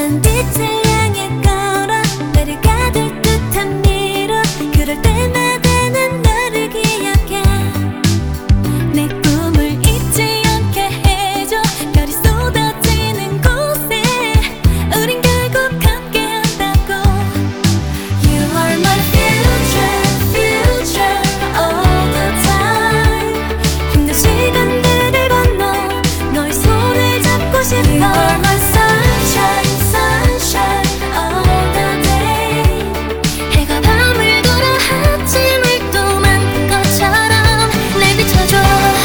난 빛을 향해 걸어 나를 가둘 듯한 미로 그럴 때마다 난 너를 기억해 내 꿈을 잊지 않게 해줘 별이 쏟아지는 곳에 우린 결국 함께한다고 You are my future, future all the time 힘든 시간들을 건너 너의 손을 잡고 싶어 You are my sunshine, sunshine all the day 해가 밤을 걸어 아침을 또 만든 것처럼 날 비춰줘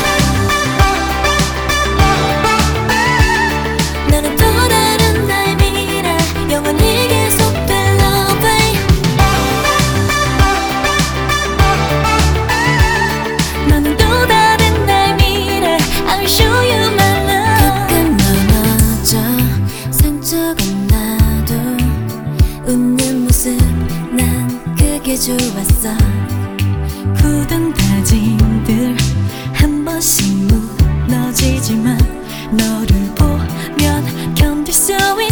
너는 또 다른 나의 미래 영원히 계속될 love 너는 또 다른 나의 미래 I will show you my love 가끔 넘어져 상처가 나도 웃는 모습 난 그게 좋았어 굳은 다짐들 한 번씩 무너지지만 너를 보면 견딜 수 있어